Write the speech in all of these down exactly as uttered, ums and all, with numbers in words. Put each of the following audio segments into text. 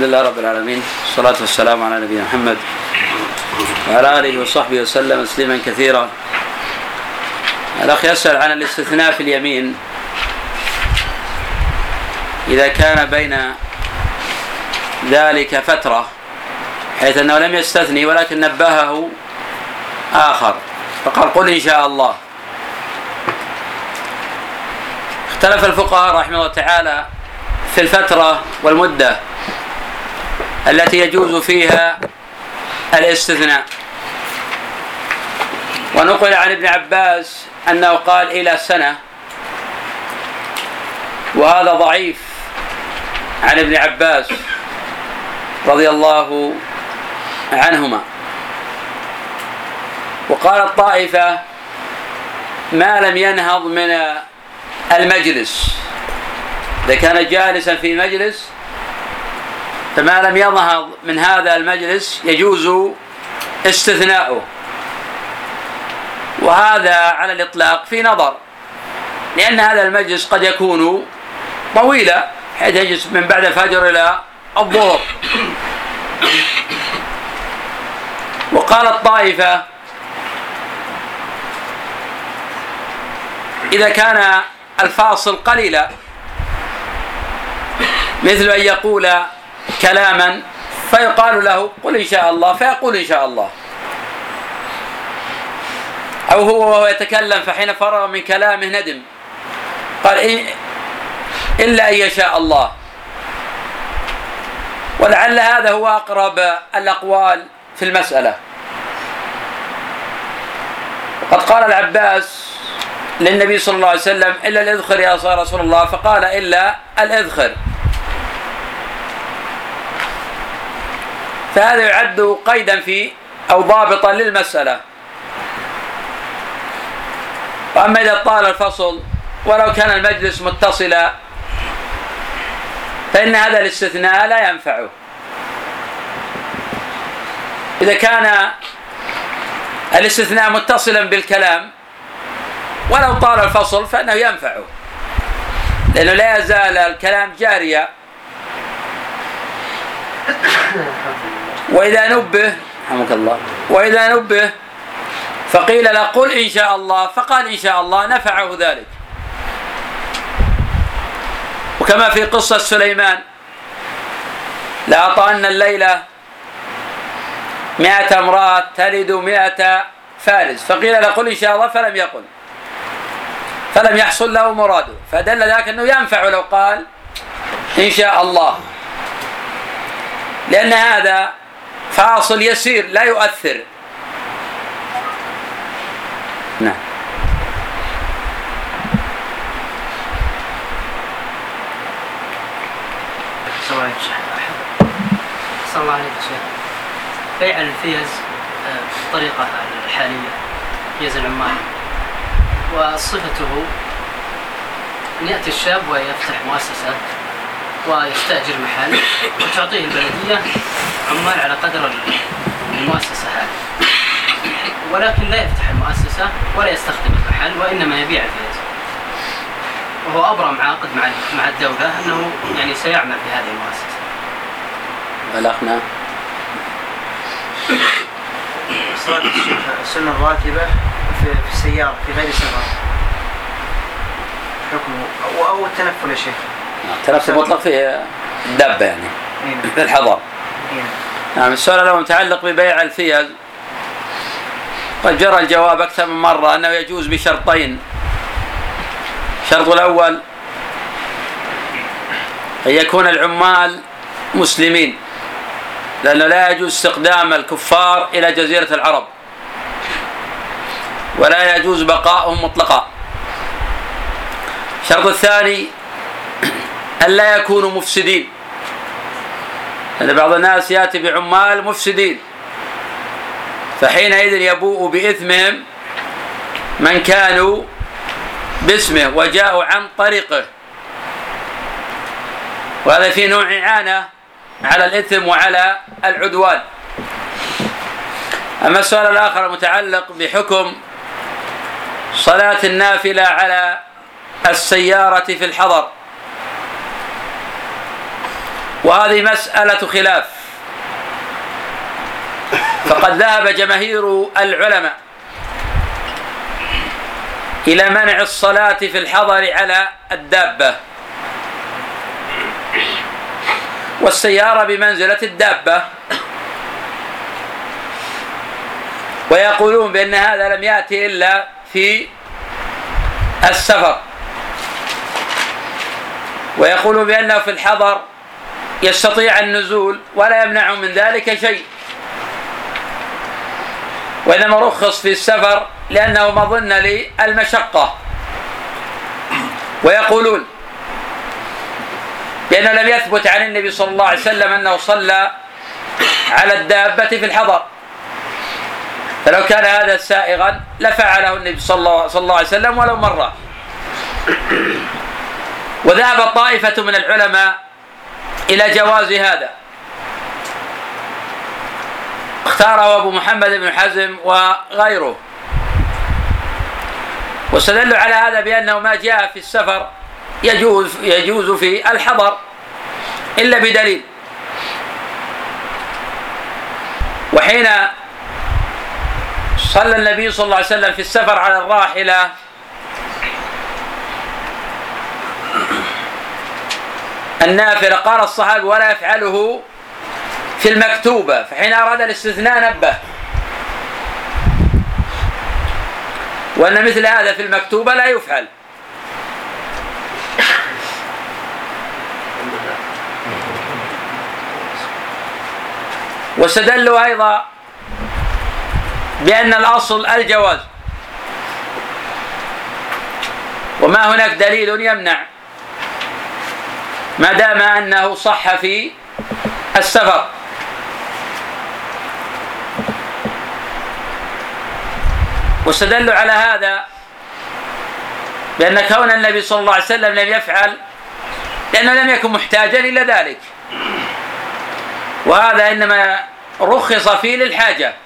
لله رب العالمين، والصلاة والسلام على نبينا محمد وعلى آله وصحبه وسلم تسليما كثيرا. الأخ يسأل عن الاستثناء في اليمين إذا كان بين ذلك فترة حيث أنه لم يستثني ولكن نبهه آخر فقال قل إن شاء الله. اختلف الفقهاء رحمه الله تعالى في الفترة والمدة التي يجوز فيها الاستثناء، ونقل عن ابن عباس أنه قال إلى سنة، وهذا ضعيف عن ابن عباس رضي الله عنهما. وقال الطائفة ما لم ينهض من المجلس، إذا كان جالسا في مجلس فما لم ينهض من هذا المجلس يجوز استثناؤه، وهذا على الإطلاق في نظر، لأن هذا المجلس قد يكون طويلا حيث يجلس من بعد الفجر إلى الظهر. وقال الطائفة إذا كان الفاصل قليلا مثل أن يقول كلاما فيقال له قل إن شاء الله فيقول إن شاء الله، أو هو وهو يتكلم فحين فرغ من كلامه ندم قال إن إلا أن يشاء الله. ولعل هذا هو أقرب الأقوال في المسألة. وقد قال العباس للنبي صلى الله عليه وسلم إلا الإذخر يا رسول الله، فقال إلا الإذخر، فهذا يعد قيدا في أو ضابطا للمسألة. وأما إذا طال الفصل ولو كان المجلس متصلا فإن هذا الاستثناء لا ينفعه. إذا كان الاستثناء متصلا بالكلام ولو طال الفصل فإنه ينفعه، لأنه لا يزال الكلام جاريا. وإذا نبه رحمك الله وإذا نبه فقيل له قل إن شاء الله فقال إن شاء الله نفعه ذلك. وكما في قصة سليمان لأطأن الليلة مئة امرأة تلد مئة فارس، فقيل له قل إن شاء الله فلم يقل، فلم يحصل له مراده، فدل ذلك أنه ينفع لو قال إن شاء الله، لأن هذا فاصل يسير لا يؤثر. نعم. صلى الله عليه وسلم بيع الفيز بالطريقة الحالية فيز العمال، وصفته أن يأتي الشاب ويفتح مؤسسة ويستأجر محل وتعطيه البلدية عمال على قدر المؤسسة هذه، ولكن لا يفتح المؤسسة ولا يستخدم المحل وإنما يبيع الفيز، وهو أبرم عقد مع مع الدولة أنه يعني سيعمل في هذه المؤسسة. بلغنا صلاة السنة الراتبة في السيارة في غير سفر حكمه أو التنفل يا شيخ؟ التنفل مطلق فيه الدابة يعني في الحضر. نعم. السؤال الأول متعلق ببيع الفيز، قد جرى الجواب أكثر من مرة أنه يجوز بشرطين. الشرط الأول أن يكون العمال مسلمين، لأنه لا يجوز استخدام الكفار إلى جزيرة العرب ولا يجوز بقاؤهم مطلقا. الشرط الثاني أن لا يكونوا مفسدين، لأن بعض الناس يأتي بعمال مفسدين فحينئذ يبوء بإثمهم من كانوا باسمه وجاءوا عن طريقه، وهذا فيه نوع إعانة على الإثم وعلى العدوان. أما السؤال الآخر المتعلق بحكم صلاة النافلة على السيارة في الحضر، وهذه مسألة خلاف، فقد ذهب جماهير العلماء إلى منع الصلاة في الحضر على الدابة، والسيارة بمنزلة الدابة، ويقولون بأن هذا لم يأتي إلا في السفر، ويقولون بأنه في الحضر يستطيع النزول ولا يمنع من ذلك شيء، وإنما رخص في السفر لأنه مظنة للمشقة. ويقولون بأنه لم يثبت عن النبي صلى الله عليه وسلم أنه صلى على الدابة في الحضر، فلو كان هذا سائغا لفعله النبي صلى الله عليه وسلم ولو مرة. وذهب طائفة من العلماء إلى جواز هذا، اختاره أبو محمد بن حزم وغيره، واستدلوا على هذا بأنه ما جاء في السفر يجوز, يجوز في الحضر إلا بدليل. وحين صلى النبي صلى الله عليه وسلم في السفر على الراحلة النافلة قال الصحابي ولا يفعله في المكتوبة، فحين أراد الاستثناء نبه وأن مثل هذا في المكتوبة لا يفعل. واستدلوا أيضا بأن الأصل الجواز، وما هناك دليل يمنع ما دام أنه صح في السفر. واستدلوا على هذا بأن كون النبي صلى الله عليه وسلم لم يفعل لأنه لم يكن محتاجا إلى ذلك، وهذا إنما رخص فيه للحاجة.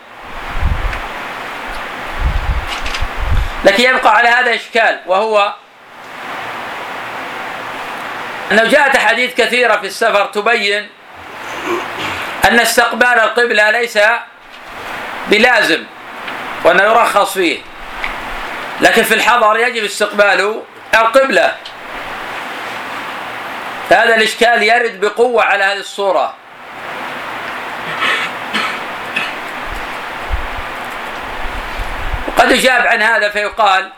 لكن يبقى على هذا إشكال، وهو أنه جاءت أحاديث كثيرة في السفر تبين أن استقبال القبلة ليس بلازم وأنه يرخص فيه، لكن في الحضر يجب استقبال القبلة. فهذا الإشكال يرد بقوة على هذه الصورة. وقد يجاب عن هذا فيقال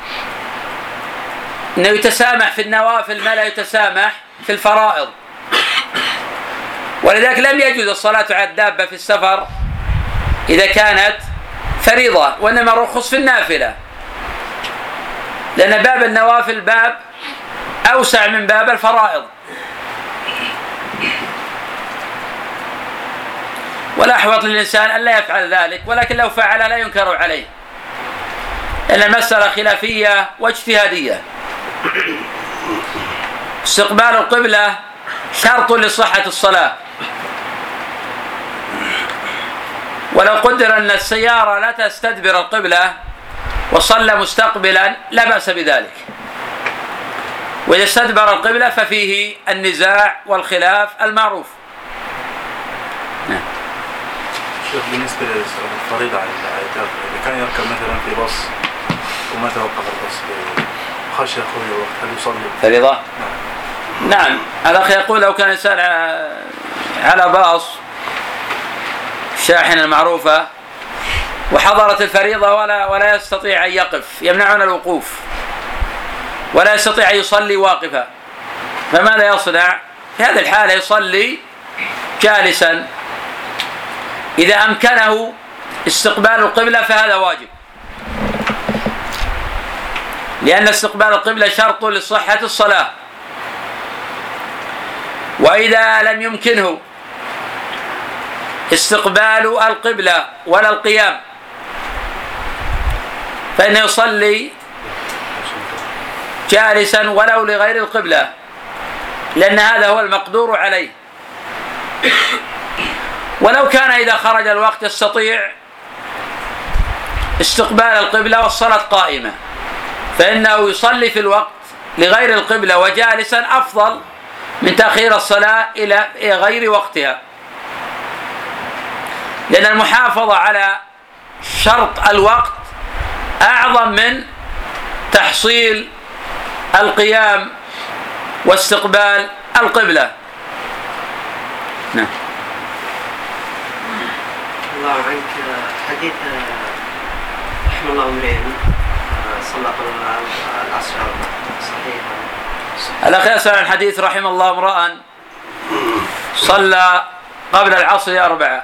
أنه يتسامح في النوافل ما لا يتسامح في الفرائض، ولذلك لم يجوز الصلاة على الدابة في السفر إذا كانت فريضة، وإنما رخص في النافلة، لأن باب النوافل باب أوسع من باب الفرائض. ولا أحوط للإنسان أن لا يفعل ذلك، ولكن لو فعل لا ينكر عليه، لأن المسألة خلافية واجتهادية. استقبال القبلة شرط لصحة الصلاة، ولو قدر أن السيارة لا تستدبر القبلة وصلى مستقبلا لا بأس بذلك، وإذا استدبر القبلة ففيه النزاع والخلاف المعروف. شوف بالنسبة للفريضة على الدابة، إذا كان يركب مثلا في باص وما توقف الباص خشى أخوي وقت هل يصلي فريضة؟ نعم. نعم. الأخ يقول لو كان إنسان على باص شاحنة المعروفة وحضرت الفريضة ولا ولا يستطيع أن يقف، يمنعون الوقوف، ولا يستطيع أن يصلي واقفا، فماذا يصنع؟ في هذه الحالة يصلي جالسا. إذا أمكنه استقبال القبلة فهذا واجب، لأن استقبال القبلة شرط لصحة الصلاة. وإذا لم يمكنه استقبال القبلة ولا القيام فإنه يصلي جالسا ولو لغير القبلة، لأن هذا هو المقدور عليه. ولو كان إذا خرج الوقت يستطيع استقبال القبلة والصلاة قائمة، فإنه يصلي في الوقت لغير القبلة وجالسا أفضل من تأخير الصلاة إلى غير وقتها، لأن المحافظة على شرط الوقت أعظم من تحصيل القيام واستقبال القبلة. نعم. الله عنك حديث رحمه الله امرئ صلى العصر صحيح. الأخ يسأل عن حديث رحمه الله امرأ صلى قبل العصر أربعة،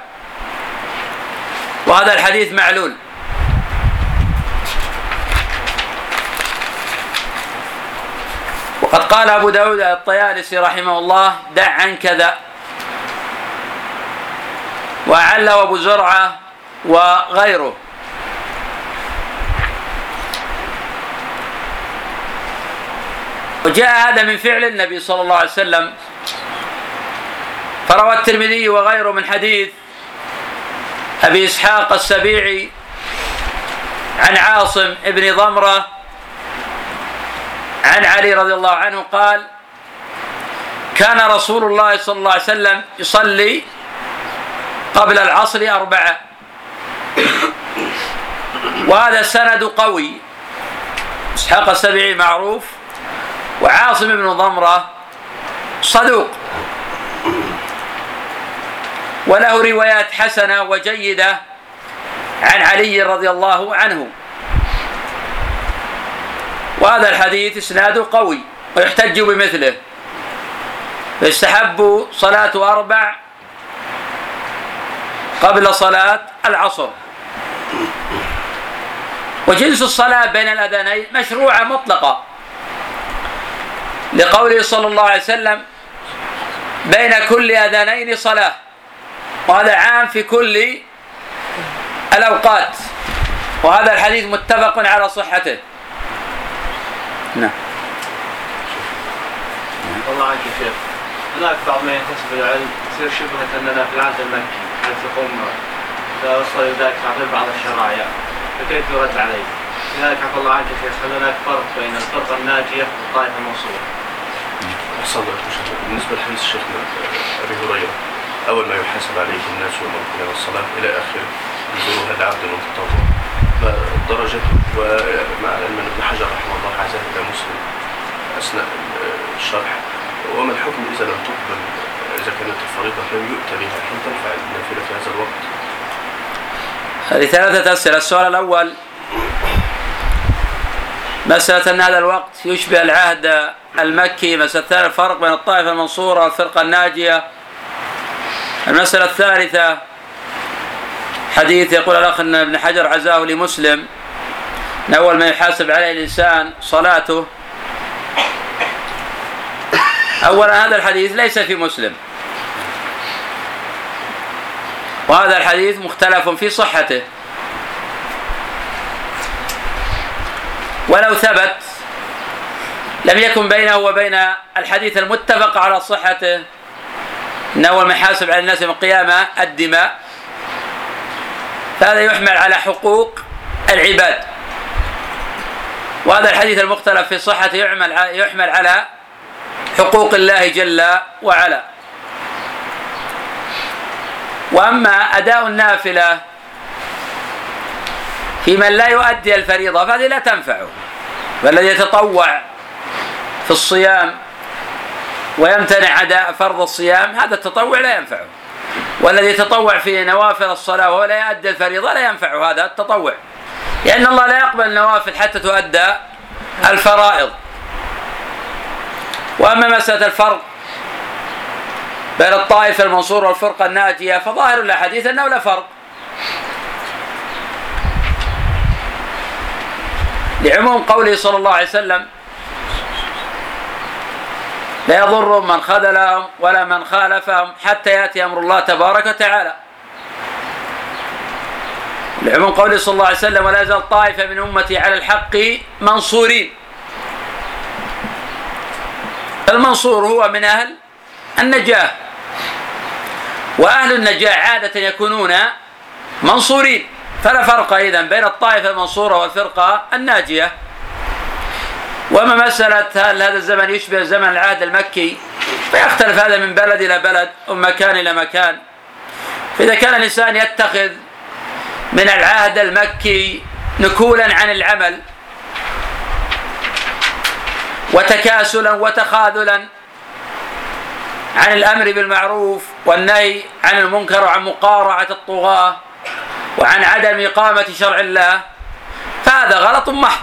وهذا الحديث معلول. وقد قال أبو داود الطيالسي رحمه الله: دع عن كذا، وأعله أبو زرعة وغيره. وجاء هذا من فعل النبي صلى الله عليه وسلم، فروى الترمذي وغيره من حديث أبي إسحاق السبيعي عن عاصم ابن ضمرة عن علي رضي الله عنه قال: كان رسول الله صلى الله عليه وسلم يصلي قبل العصر أربعة. وهذا السند قوي، إسحاق السبيعي معروف، وعاصم بن ضمرة صدوق، وله روايات حسنة وجيدة عن علي رضي الله عنه. وهذا الحديث إسناده قوي ويحتج بمثله، فيستحب صلاة أربع قبل صلاة العصر. وجنس الصلاة بين الأذانين مشروعة مطلقة، لقوله صلى الله عليه وسلم: بين كل أذانين صلاة، وهذا عام في كل الأوقات، وهذا الحديث متفق على صحته. نعم. والله عنك يا شيخ، هناك بعض ما ينتسب العلم يصير شبهة أننا في العهد المكي حيث يقوم إذا وصل ذلك تعطيل بعض الشرائع، فكيف يرد عليه؟ لذلك عفى الله عنك يا شيخ، هل هناك فرق بين الفرقة الناجية والطائفة المنصورة؟ أحسن الله عليك. بالنسبة لحديث شيخنا أبي هريرة: أول ما يحاسب عليه الناس يوم القيامة الصلاة إلى آخره، نزولها العبد المتطوع، درجته. ومع علم ابن حجر رحمه الله عزاه إلى مسلم أثناء الشرح: وما الحكم إذا لم تقبل، إذا كانت الفريضة لم يؤتى بها، هل تنفع النافلة في هذا الوقت؟ هذه ثلاثة أسئلة. السؤال الأول: مسألة أن هذا الوقت يشبه العهد المكي. مسألة الثانية: الفرق بين الطائفة المنصورة والفرقة الناجية. المسألة الثالثة: حديث يقول الأخ أن ابن حجر عزاه لمسلم أن أول ما يحاسب عليه الإنسان صلاته. أولا، هذا الحديث ليس في مسلم، وهذا الحديث مختلف في صحته، ولو ثبت لم يكن بينه وبين الحديث المتفق على صحته أن أول ما يحاسب على الناس يوم القيامة الدماء، فهذا يحمل على حقوق العباد، وهذا الحديث المختلف في صحته يحمل على حقوق الله جل وعلا. وأما أداء النافلة في من لا يؤدي الفريضة فهذه لا تنفعه، فالذي يتطوع في الصيام ويمتنع أداء فرض الصيام هذا التطوع لا ينفعه، والذي يتطوع في نوافل الصلاة وهو لا يؤدي الفريضة لا ينفعه هذا التطوع، لأن الله لا يقبل النوافل حتى تؤدى الفرائض. وأما مسألة الفرق بين الطائفة المنصورة والفرقة الناجية فظاهر الحديث أنه لا فرق، لعموم قوله صلى الله عليه وسلم: لا يضر من خذلهم ولا من خالفهم حتى يأتي أمر الله تبارك وتعالى. لعموم قوله صلى الله عليه وسلم: ولا يزال طائفة من أمتي على الحق منصورين. المنصور هو من أهل النجاة، وأهل النجاة عادة يكونون منصورين، فلا فرق إذن بين الطائفة المنصورة والفرقة الناجية. وما مسألة هل هذا الزمن يشبه زمن العهد المكي فيختلف هذا من بلد إلى بلد ومن مكان إلى مكان. فإذا كان الإنسان يتخذ من العهد المكي نكولا عن العمل وتكاسلا وتخاذلا عن الأمر بالمعروف والنهي عن المنكر وعن مقارعة الطغاة وعن عدم إقامة شرع الله، فهذا غلط محض،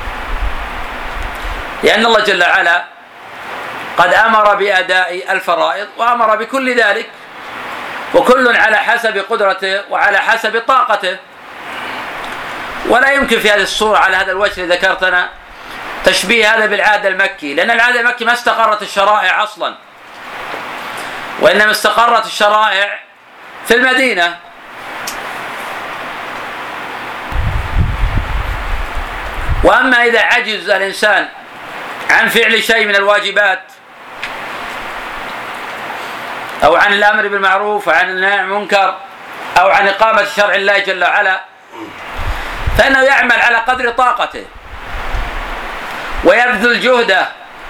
لأن الله جل وعلا قد أمر بأداء الفرائض وأمر بكل ذلك، وكل على حسب قدرته وعلى حسب طاقته. ولا يمكن في هذه الصورة على هذا الوجه اللي ذكرتنا تشبيه هذا بالعهد المكي، لأن العهد المكي ما استقرت الشرائع أصلا، وإنما استقرت الشرائع في المدينة. وأما إذا عجز الإنسان عن فعل شيء من الواجبات أو عن الأمر بالمعروف وعن النهي عن المنكر أو عن إقامة شرع الله جل وعلا، فإنه يعمل على قدر طاقته ويبذل جهده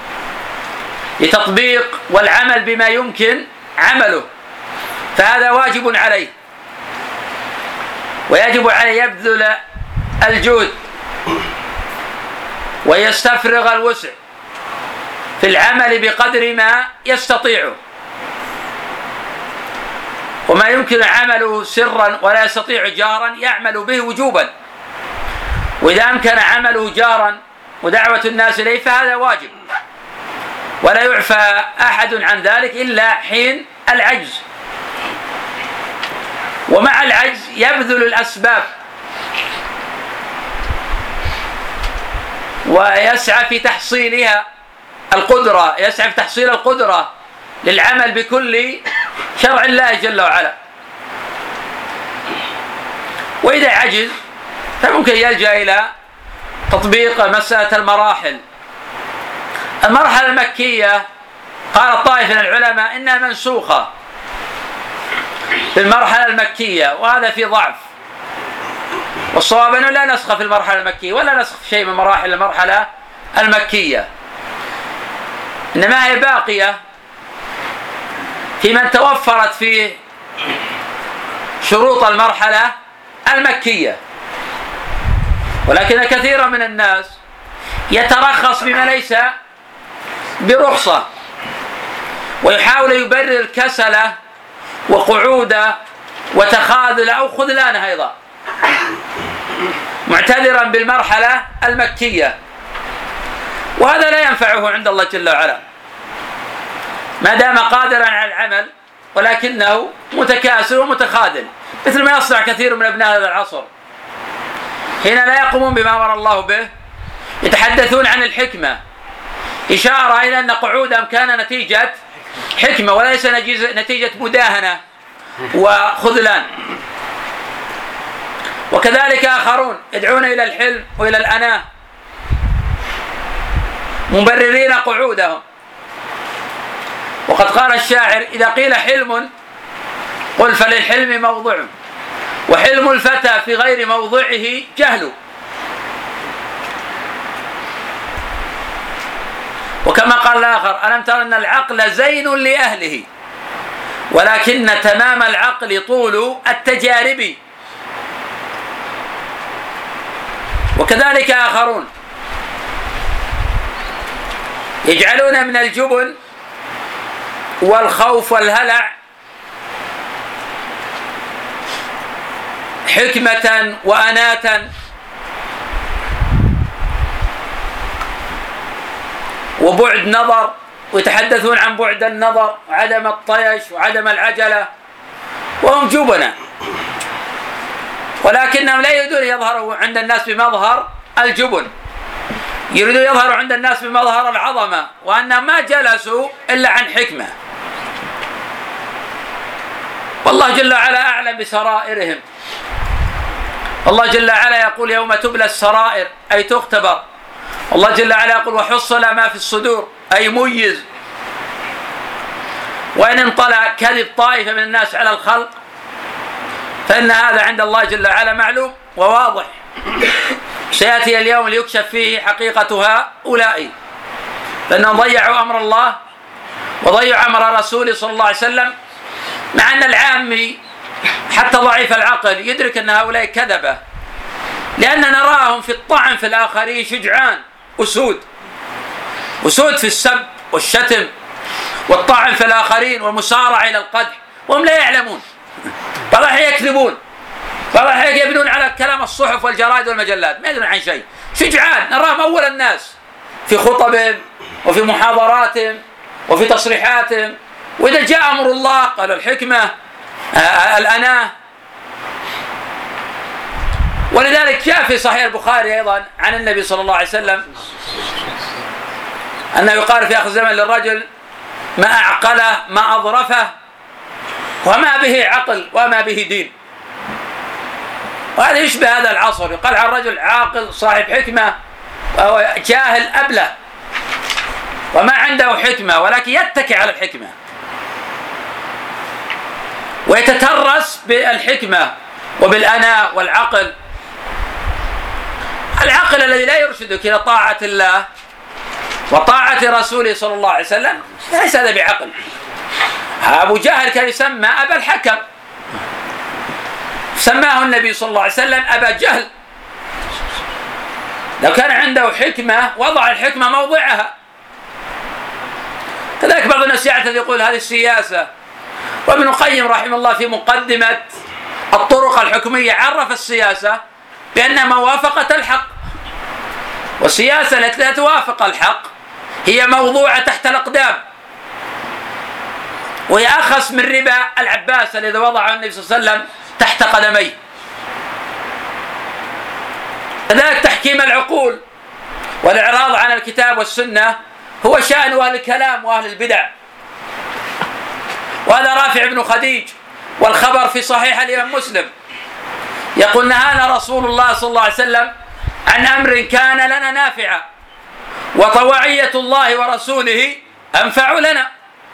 لتطبيق والعمل بما يمكن عمله، فهذا واجب عليه، ويجب عليه يبذل الجهد ويستفرغ الوسع في العمل بقدر ما يستطيعه، وما يمكن عمله سرا ولا يستطيع جارا يعمل به وجوبا، وإذا أمكن عمله جارا ودعوة الناس إليه فهذا واجب، ولا يعفى أحد عن ذلك إلا حين العجز. ومع العجز يبذل الأسباب ويسعى في تحصيلها القدرة، يسعى في تحصيل القدرة للعمل بكل شرع الله جل وعلا. وإذا عجز فممكن يلجأ إلى تطبيق مسألة المراحل. المرحلة المكية قال طائفة من العلماء إنها منسوخة في المرحلة المكية، وهذا في ضعف، والصواب أنه لا نسخ في المرحلة المكية ولا نسخ في شيء من مراحل المرحلة المكية، إنما هي باقية في من توفرت فيه شروط المرحلة المكية. ولكن كثيرا من الناس يترخص بما ليس برخصة ويحاول يبرر كسله وقعوده وتخاذله أو خذلانه أيضا، معتذرا بالمرحلة المكية، وهذا لا ينفعه عند الله جل وعلا ما دام قادرا على العمل، ولكنه متكاسل ومتخاذل، مثل ما يصنع كثير من أبناء هذا العصر حين لا يقومون بما أمر الله به، يتحدثون عن الحكمة، إشارة إلى أن قعودهم كان نتيجة حكمة وليس نتيجة مداهنة وخذلان. وكذلك آخرون يدعون إلى الحلم وإلى الأناة مبررين قعودهم. وقد قال الشاعر: إذا قيل حلم قل فللحلم موضع، وحلم الفتى في غير موضعه جهل. وكما قال الآخر: ألم تر أن العقل زين لأهله ولكن تمام العقل طول التجارب. وكذلك آخرون يجعلون من الجبن والخوف والهلع حكمة وأناة، وبعد نظر، ويتحدثون عن بعد النظر وعدم الطيش وعدم العجلة، وهم جبنة، ولكنهم لا يريدون يظهروا عند الناس بمظهر الجبن، يريدون يظهروا عند الناس بمظهر العظمة، وأنهم ما جلسوا إلا عن حكمة. والله جل وعلا أعلم بسرائرهم. الله جل وعلا يقول: يوم تبلى السرائر، أي تختبر. الله جل وعلا يقول: وحصل ما في الصدور، أي ميز. وإن انطلع كذب طائفة من الناس على الخلق فإن هذا عند الله جل وعلا معلوم وواضح. سيأتي اليوم ليكشف فيه حقيقة هؤلاء، لأنهم ضيعوا أمر الله وضيع أمر رسول صلى الله عليه وسلم، مع أن العامي حتى ضعيف العقل يدرك أن هؤلاء كذبة، لأن نراهم في الطعن في الآخرين شجعان أسود، أسود في السب والشتم والطعن في الآخرين والمسارعة إلى القدح، وهم لا يعلمون. بعض الأحيان يكذبون، بعض الأحيان يبنون على كلام الصحف والجرائد والمجلات، ما يدرون عن شيء. شجعان نراهم أول الناس في خطبهم وفي محاضراتهم وفي تصريحاتهم، وإذا جاء أمر الله قال الحكمة الأناة. ولذلك جاء في صحيح البخاري أيضا عن النبي صلى الله عليه وسلم أنه يقال في آخر الزمن للرجل ما أعقله ما أظرفه وما به عقل وما به دين. وهذا يشبه هذا العصر، يقال عن رجل عاقل صاحب حكمة وهو جاهل أبله وما عنده حكمة، ولكن يتكي على الحكمة ويتترس بالحكمة وبالأناء والعقل. العقل الذي لا يرشدك إلى طاعة الله وطاعة رسوله صلى الله عليه وسلم ليس هذا بعقل. أبو جهل كان يسمى أبا الحكم، سماه النبي صلى الله عليه وسلم أبا جهل. لو كان عنده حكمة وضع الحكمة موضعها. كذلك بعض الناس يعتذر يقول هذه السياسة، وابن القيم رحمه الله في مقدمة الطرق الحكمية عرف السياسة بأنها موافقة الحق، والسياسة التي لا توافق الحق هي موضوعة تحت الأقدام، وهي أخص من ربا العباس الذي وضعه النبي صلى الله عليه وسلم تحت قدميه. كذلك تحكيم العقول والإعراض عن الكتاب والسنة هو شأن أهل الكلام وأهل البدع. وهذا رافع بن خديج، والخبر في صحيح الإمام مسلم يقول نهانا رسول الله صلى الله عليه وسلم عن أمر كان لنا نافعا، وطواعية الله ورسوله أنفع لنا.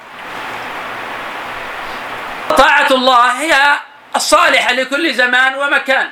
طاعة الله هي الصالحة لكل زمان ومكان.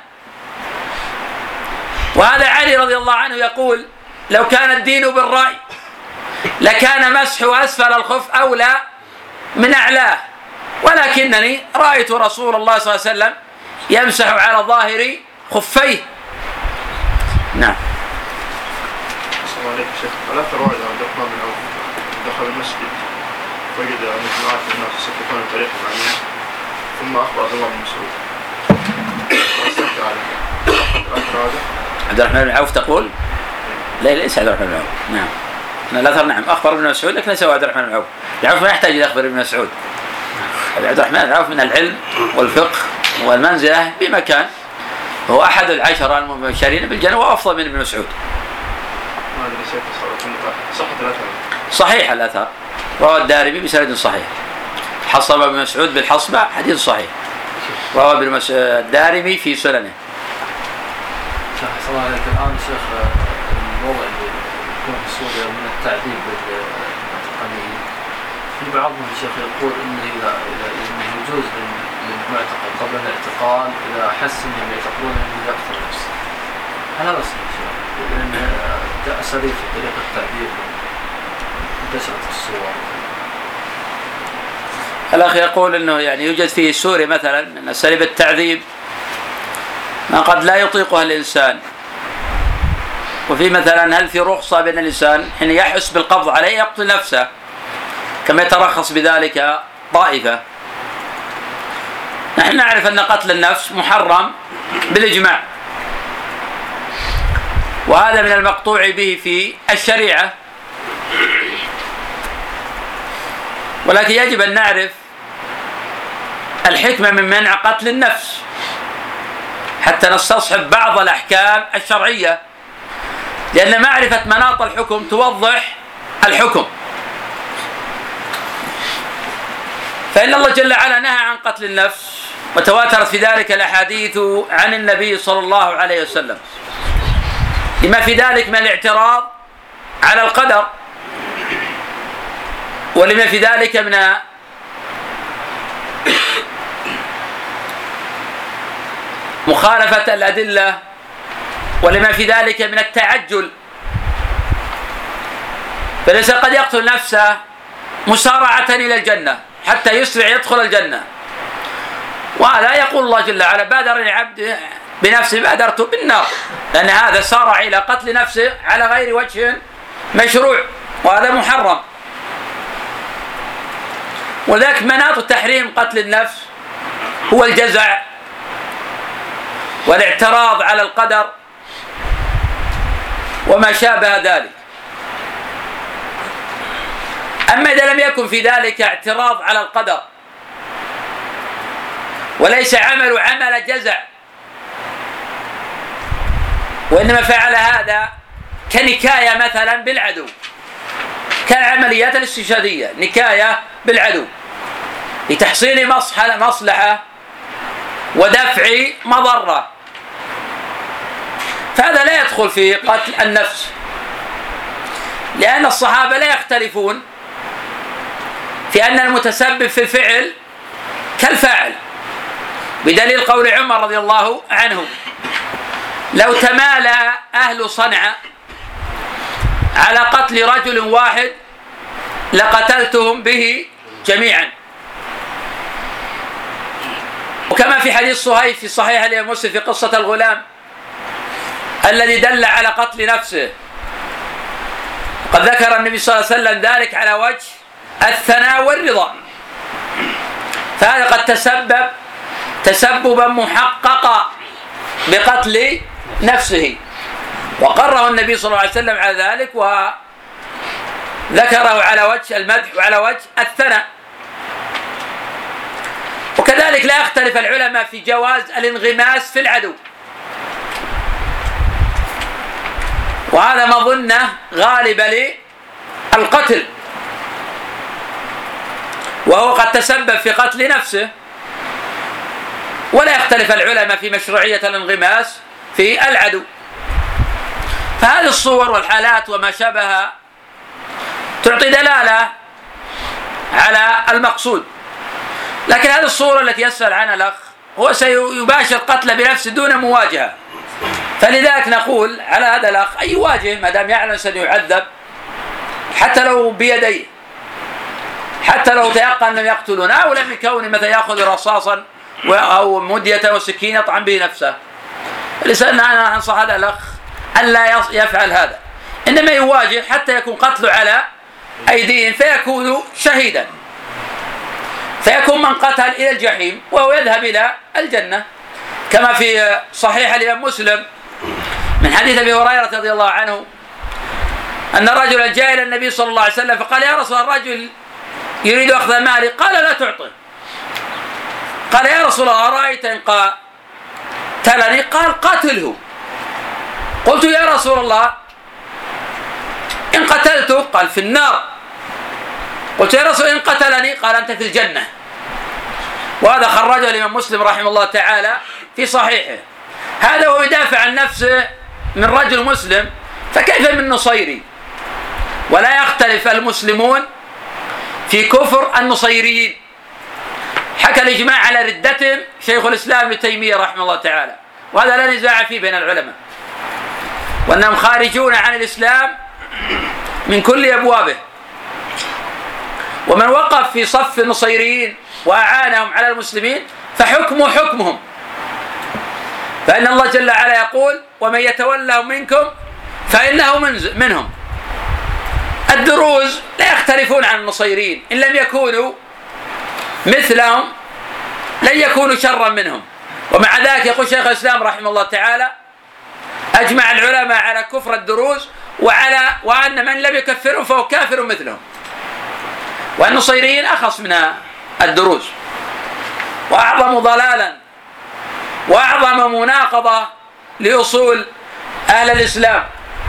وهذا علي رضي الله عنه يقول لو كان الدين بالرأي لكان مسح أسفل الخف أولى من أعلاه، ولكنني رأيت رسول الله صلى الله عليه وسلم يمسح على ظاهر خفيه. نعم. السلام عليكم شيخ. ألا ترى إذا عبد الرحمن بن عوف دخل المسجد وجد مجموعات من الناس يسلكون الطريق معينة، ثم أخبر عبد الله بن مسعود واستفتى عليه. عبد الرحمن بن عوف تقول؟ لا ليس عبد الرحمن بن عوف. نعم. أنا الأثر نعم أخبر ابن مسعود، لكن ليس هو عبد الرحمن بن عوف. العوف ما يحتاج إلى أخبر ابن مسعود. عبد الرحمن بن عوف من العلم والفقه والمنزلة بمكان، هو أحد العشرة المبشرين بالجنة وأفضل من ابن مسعود. صحيح الأثر، رواه الدارمي بسند صحيح. حصب ابن مسعود بالحصبة حديث صحيح، رواه ابن الدارمي في سننه. صلى الله عليه الآن شيخ الوضع اللي يكون في سوريا من التعذيب بالمعتقلين، في بعضهم الشيخ يقول إنه إذا إذا يجوز للمعتقل قبل الاعتقال إذا حس إنهم يعتقلون إنه يقتل نفسه. هل هذا صحيح شيخ؟ لأن جاء أساليب في طريقة التعذيب انتشرت في الصور. الأخ يقول إنه يعني يوجد في سوريا مثلا من أساليب التعذيب ما قد لا يطيقها الإنسان، وفي مثلا هل في رخصة بين الإنسان حين يحس بالقبض عليه يقتل نفسه، كما يترخص بذلك طائفة. نحن نعرف أن قتل النفس محرم بالإجماع، وهذا من المقطوع به في الشريعة، ولكن يجب أن نعرف الحكمة من منع قتل النفس حتى نستصحب بعض الأحكام الشرعية، لأن معرفة مناط الحكم توضح الحكم. فإن الله جل وعلا نهى عن قتل النفس، وتواترت في ذلك الأحاديث عن النبي صلى الله عليه وسلم، لما في ذلك من الاعتراض على القدر، ولما في ذلك من مخالفة الأدلة، ولما في ذلك من التعجل. فالإنسان قد يقتل نفسه مسارعة إلى الجنة حتى يسرع يدخل الجنة. وهذا يقول الله جل وعلا بادرني عبدي بنفسه بادرته بالنار، لأن هذا سارع إلى قتل نفسه على غير وجه مشروع، وهذا محرم. وذلك مناط تحريم قتل النفس هو الجزع والاعتراض على القدر وما شابه ذلك. أما إذا لم يكن في ذلك اعتراض على القدر وليس عمل عمل جزع، وإنما فعل هذا كنكاية مثلا بالعدو، كالعمليات الاستشهادية، نكاية بالعدو لتحصيل مصلحة ودفع مضرة، فهذا لا يدخل في قتل النفس، لأن الصحابة لا يختلفون في أن المتسبب في الفعل كالفاعل، بدليل قول عمر رضي الله عنه: لو تمالى أهل صنعاء على قتل رجل واحد لقتلتهم به جميعا. وكما في حديث صهيب في صحيح الإمام مسلم في قصة الغلام الذي دل على قتل نفسه، قد ذكر النبي صلى الله عليه وسلم ذلك على وجه الثناء والرضا، فهذا قد تسبب تسببا محققا بقتل نفسه، وقرره النبي صلى الله عليه وسلم على ذلك وذكره على وجه المدح وعلى وجه الثناء. وكذلك لا يختلف العلماء في جواز الانغماس في العدو، وهذا مظنة غالبة للقتل، وهو قد تسبب في قتل نفسه، ولا يختلف العلماء في مشروعية الانغماس في العدو. فهذه الصور والحالات وما شابهها تعطي دلالة على المقصود. لكن هذه الصورة التي يسأل عنها الأخ هو سيباشر قتل بنفسه دون مواجهة، فلذلك نقول على هذا الأخ أن يواجه ما دام يعلم سيعذب، حتى لو بيديه، حتى لو تيقن أنهم يقتلون، أو لم يكون مثلا يأخذ رصاصا أو مدية وسكين يطعن به نفسه. لسألنا أنا أنصح هذا الأخ أن لا يفعل هذا، إنما يواجه حتى يكون قتله على أيديهم فيكون شهيدا، فيكون من قتل إلى الجحيم وهو يذهب إلى الجنة، كما في صحيح الإمام مسلم من حديث أبي هريرة رضي الله عنه أن رجلا جاء إلى النبي صلى الله عليه وسلم فقال: يا رسول الله، الرجل يريد أخذ مالي. قال: لا تعطه. قال: يا رسول الله، أرأيت إن قتلني؟ قال: قاتله. قلت: يا رسول الله، إن قتلته؟ قال: في النار. قلت: يا رسول الله، إن قتلني؟ قال: أنت في الجنة. وهذا خرجه الإمام مسلم رحمه الله تعالى في صحيحه. هذا هو يدافع عن نفسه من رجل مسلم، فكيف من نصيري؟ ولا يختلف المسلمون في كفر النصيريين، حكى الإجماع على ردتهم شيخ الإسلام ابن تيمية رحمه الله تعالى، وهذا لا نزاع فيه بين العلماء، وأنهم خارجون عن الإسلام من كل أبوابه. ومن وقف في صف النصيريين وأعانهم على المسلمين فحكمه حكمهم، فإن الله جل وعلا يقول: ومن يتولهم منكم فإنه منهم. الدروز لا يختلفون عن النصيريين، إن لم يكونوا مثلهم لن يكونوا شرا منهم. ومع ذلك يقول شيخ الإسلام رحمه الله تعالى: أجمع العلماء على كفر الدروز وعلى وأن من لم يكفرهم فهو كافر مثلهم. والنصيريين أخص من الدروز وأعظم ضلالا وأعظم مناقضة لأصول أهل الإسلام.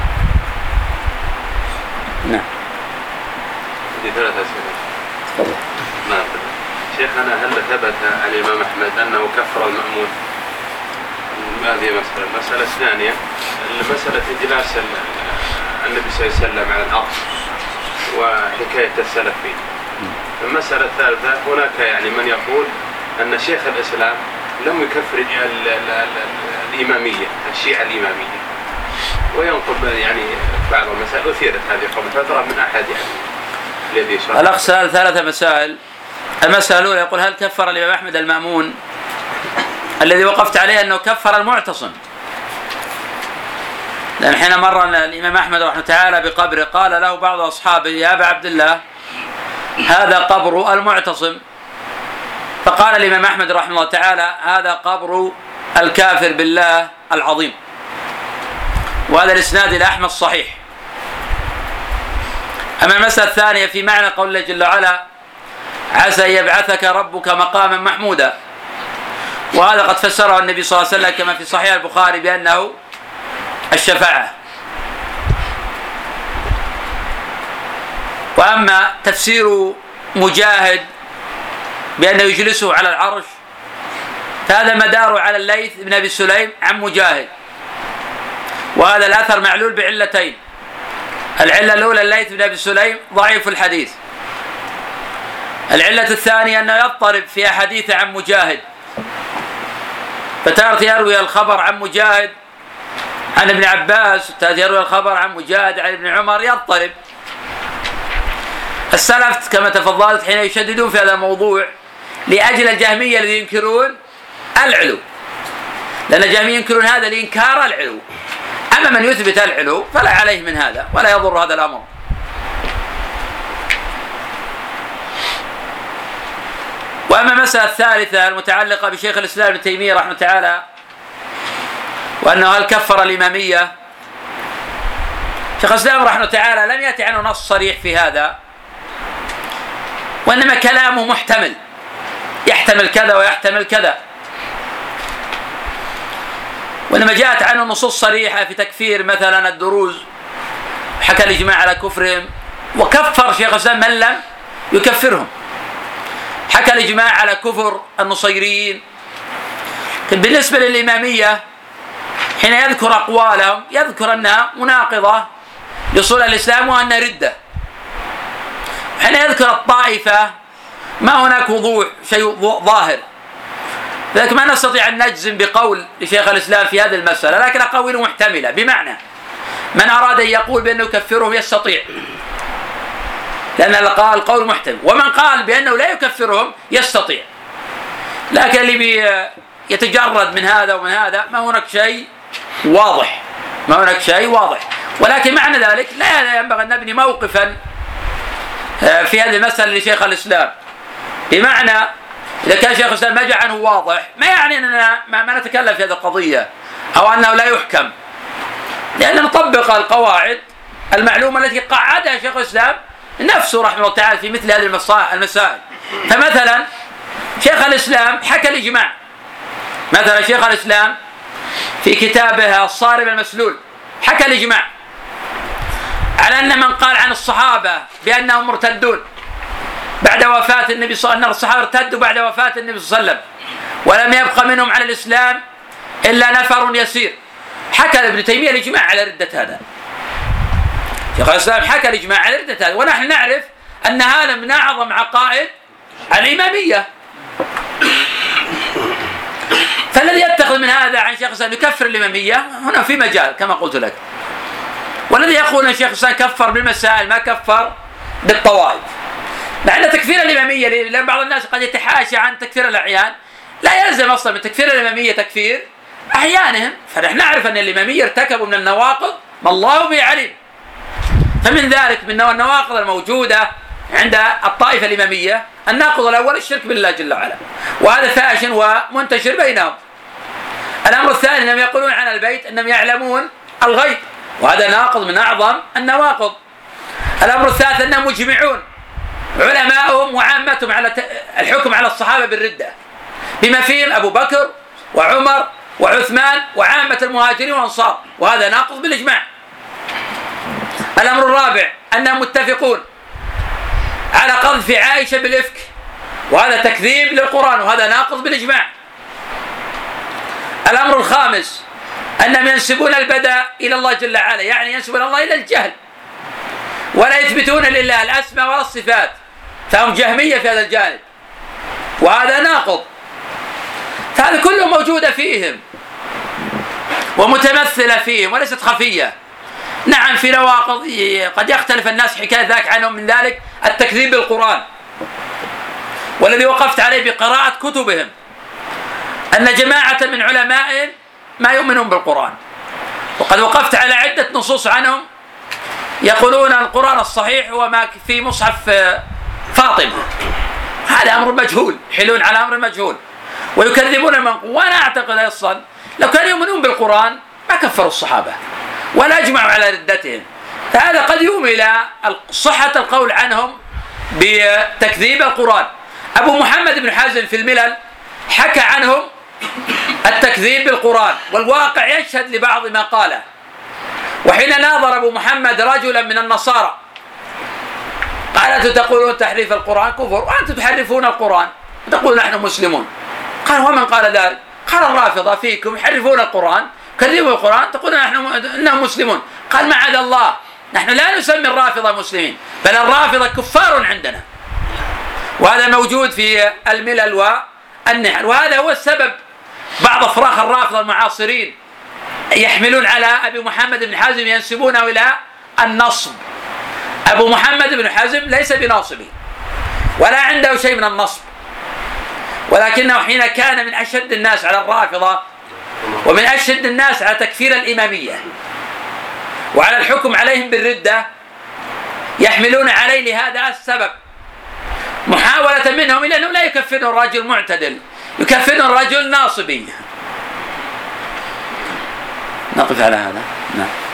نعم. عندي ثلاث أسئلة. نعم. شيخنا، هل ثبت عن الإمام أحمد أنه كفر المأمون؟ هذه مسألة. المسألة الثانية مسألة إجلاس النبي صلى الله عليه وسلم على الأرض وحكاية السلف فيه. المسألة الثالثة، هناك يعني من يقول أن شيخ الإسلام لم يكفر الإمامية، الشيعة الإمامية، وينقل يعني بعض المسائل أثيرت هذه قبل فترة من أحد يعني الذي شرح. الأخ سأل ثلاثة مسائل. المسألة الأولى يقول هل كفر الإمام أحمد المأمون؟ الذي وقفت عليه أنه كفر المعتصم، لأن حين مر الإمام أحمد رحمه تعالى بقبره قال له بعض أصحابه يا أبا عبد الله هذا قبر المعتصم، فقال الإمام أحمد رحمه الله تعالى هذا قبر الكافر بالله العظيم. وهذا الإسناد إلى أحمد صحيح. أما المسألة الثانية في معنى قول الله جل وعلا عسى يبعثك ربك مقاما محمودا، وهذا قد فسره النبي صلى الله عليه وسلم كما في صحيح البخاري بأنه الشفاعة. وأما تفسير مجاهد بأنه يجلسه على العرش فهذا مداره على الليث بن أبي سليم عن مجاهد، وهذا الأثر معلول بعلتين. العلة الأولى الليث بن أبي سليم ضعيف الحديث. العلة الثانية أنه يضطرب في أحاديث عن مجاهد، فتارة يروي الخبر عن مجاهد عن ابن عباس، تارة يروي الخبر عن مجاهد عن ابن عمر، يضطرب. السلف كما تفضلت حين يشددون في هذا الموضوع لأجل الجهمية الذين ينكرون العلو، لأن الجهمية ينكرون هذا لإنكار العلو، أما من يثبت العلو فلا عليه من هذا ولا يضر هذا الأمر. وأما المسألة الثالثة المتعلقة بشيخ الإسلام ابن تيمية رحمه تعالى وأنه هل كفر الإمامية، شيخ الإسلام رحمه تعالى لم يأتي عنه نص صريح في هذا، وإنما كلامه محتمل، يحتمل كذا ويحتمل كذا، وإنما جاءت عنه نصوص صريحة في تكفير مثلا الدروز، حكى الإجماع على كفرهم، وكفر شيخ الإسلام من لم يكفرهم، حكى الإجماع على كفر النصيريين. بالنسبة للإمامية حين يذكر أقوالهم يذكر أنها مناقضة لأصول الإسلام وأنها ردة. حين يذكر الطائفة ما هناك وضوح شيء ظاهر، لذلك ما نستطيع أن نجزم بقول لشيخ الإسلام في هذه المسألة، لكن أقاويل محتملة، بمعنى من أراد أن يقول بأنه يكفرهم يستطيع، لأن القول محتمل، ومن قال بأنه لا يكفرهم يستطيع، لكن اللي يتجرد من هذا ومن هذا ما هناك شيء واضح، ما هناك شيء واضح. ولكن معنى ذلك لا ينبغي أن نبني موقفا في هذه المسألة لشيخ الإسلام، بمعنى إذا كان شيخ الإسلام ما جاء عنه واضح ما يعني أننا ما نتكلم في هذه القضية أو أنه لا يحكم، لأننا نطبق القواعد المعلومة التي قعدها شيخ الإسلام نفسه رحمه الله تعالى في مثل هذه المسائل. فمثلا شيخ الإسلام حكى الإجماع، مثلا شيخ الإسلام في كتابه الصارم المسلول حكى الإجماع على أن من قال عن الصحابة بأنهم مرتدون بعد وفاة النبي صلى الله عليه وسلم، أن الصحابة ارتدوا بعد وفاة النبي صلى الله عليه وسلم ولم يبق منهم على الإسلام إلا نفر يسير، حكى ابن تيمية الإجماع على ردة هذا. شيخ الإسلام حكى الإجماع على ردة هذا، ونحن نعرف أن هذا من أعظم عقائد الإمامية. فالذي يتخذ من هذا عن شيخ الإسلام يكفر الإمامية هنا في مجال كما قلت لك، والذي يقول أن شيخ الإسلام كفر بالمسائل ما كفر بالطوائف، لأن تكفير الإمامية لأن بعض الناس قد يتحاشى عن تكفير الأعيان، لا يلزم أصلا من تكفير الإمامية تكفير أحيانهم، فنحن نعرف أن الإمامية ارتكبوا من النواقض ما الله به عليم. فمن ذلك من النواقض الموجودة عند الطائفة الإمامية الناقض الأول الشرك بالله جل وعلا، وهذا فاش ومنتشر بينهم. الأمر الثاني أنهم يقولون عن البيت أنهم يعلمون الغيب، وهذا ناقض من أعظم النواقض. الأمر الثالث أنهم مجمعون علماءهم وعامتهم على الحكم على الصحابة بالردة بما فيهم أبو بكر وعمر وعثمان وعامة المهاجرين والأنصار، وهذا ناقض بالإجماع. الأمر الرابع أنهم متفقون على قذف عائشة بالإفك، وهذا تكذيب للقرآن، وهذا ناقض بالإجماع. الأمر الخامس أنهم ينسبون البداء إلى الله جل وعلا، يعني ينسبون الله إلى الجهل ولا يثبتون لله الأسماء ولا الصفات، فهم جهمية في هذا الجانب، وهذا ناقض. فهذا كله موجودة فيهم ومتمثلة فيهم وليست خفية، نعم في نواقض قد يختلف الناس حكاية ذاك عنهم، من ذلك التكذيب بالقرآن، والذي وقفت عليه بقراءة كتبهم أن جماعة من علمائهم ما يؤمنون بالقرآن، وقد وقفت على عدة نصوص عنهم يقولون القرآن الصحيح هو ما في مصحف فاطمة. هذا أمر مجهول، يحيلون على أمر مجهول ويكذبون من. وأنا أعتقد أصلا لو كانوا يؤمنون بالقرآن ما كفروا الصحابة ولا أجمعوا على ردتهم، فهذا قد يومي إلى صحة القول عنهم بتكذيب القرآن. أبو محمد بن حزم في الملل حكى عنهم التكذيب بالقرآن، والواقع يشهد لبعض ما قاله. وحين ناظر أبو محمد رجلا من النصارى قال أنتم تقولون تحريف القرآن كفر وأنتم تحرفون القرآن وتقولون نحن مسلمون. قال ومن قال ذلك؟ قال الرافضة فيكم يحرفون القرآن كذبوا القرآن تقولون نحن إنهم مسلمون. قال معاذ الله، نحن لا نسمي الرافضة مسلمين، بل الرافضة كفار عندنا، وهذا موجود في الملل والنحل. وهذا هو السبب بعض أفراخ الرافضة المعاصرين يحملون على أبي محمد بن حزم، ينسبونه إلى النصب. أبو محمد بن حزم ليس بناصبي ولا عنده شيء من النصب، ولكنه حين كان من أشد الناس على الرافضة ومن أشد الناس على تكفير الإمامية وعلى الحكم عليهم بالردة، يحملون عليه لهذا السبب محاولة منهم إلى أنهم لا يكفرون الرجل معتدل، يكفرون الرجل ناصبي. نقف على هذا. نعم.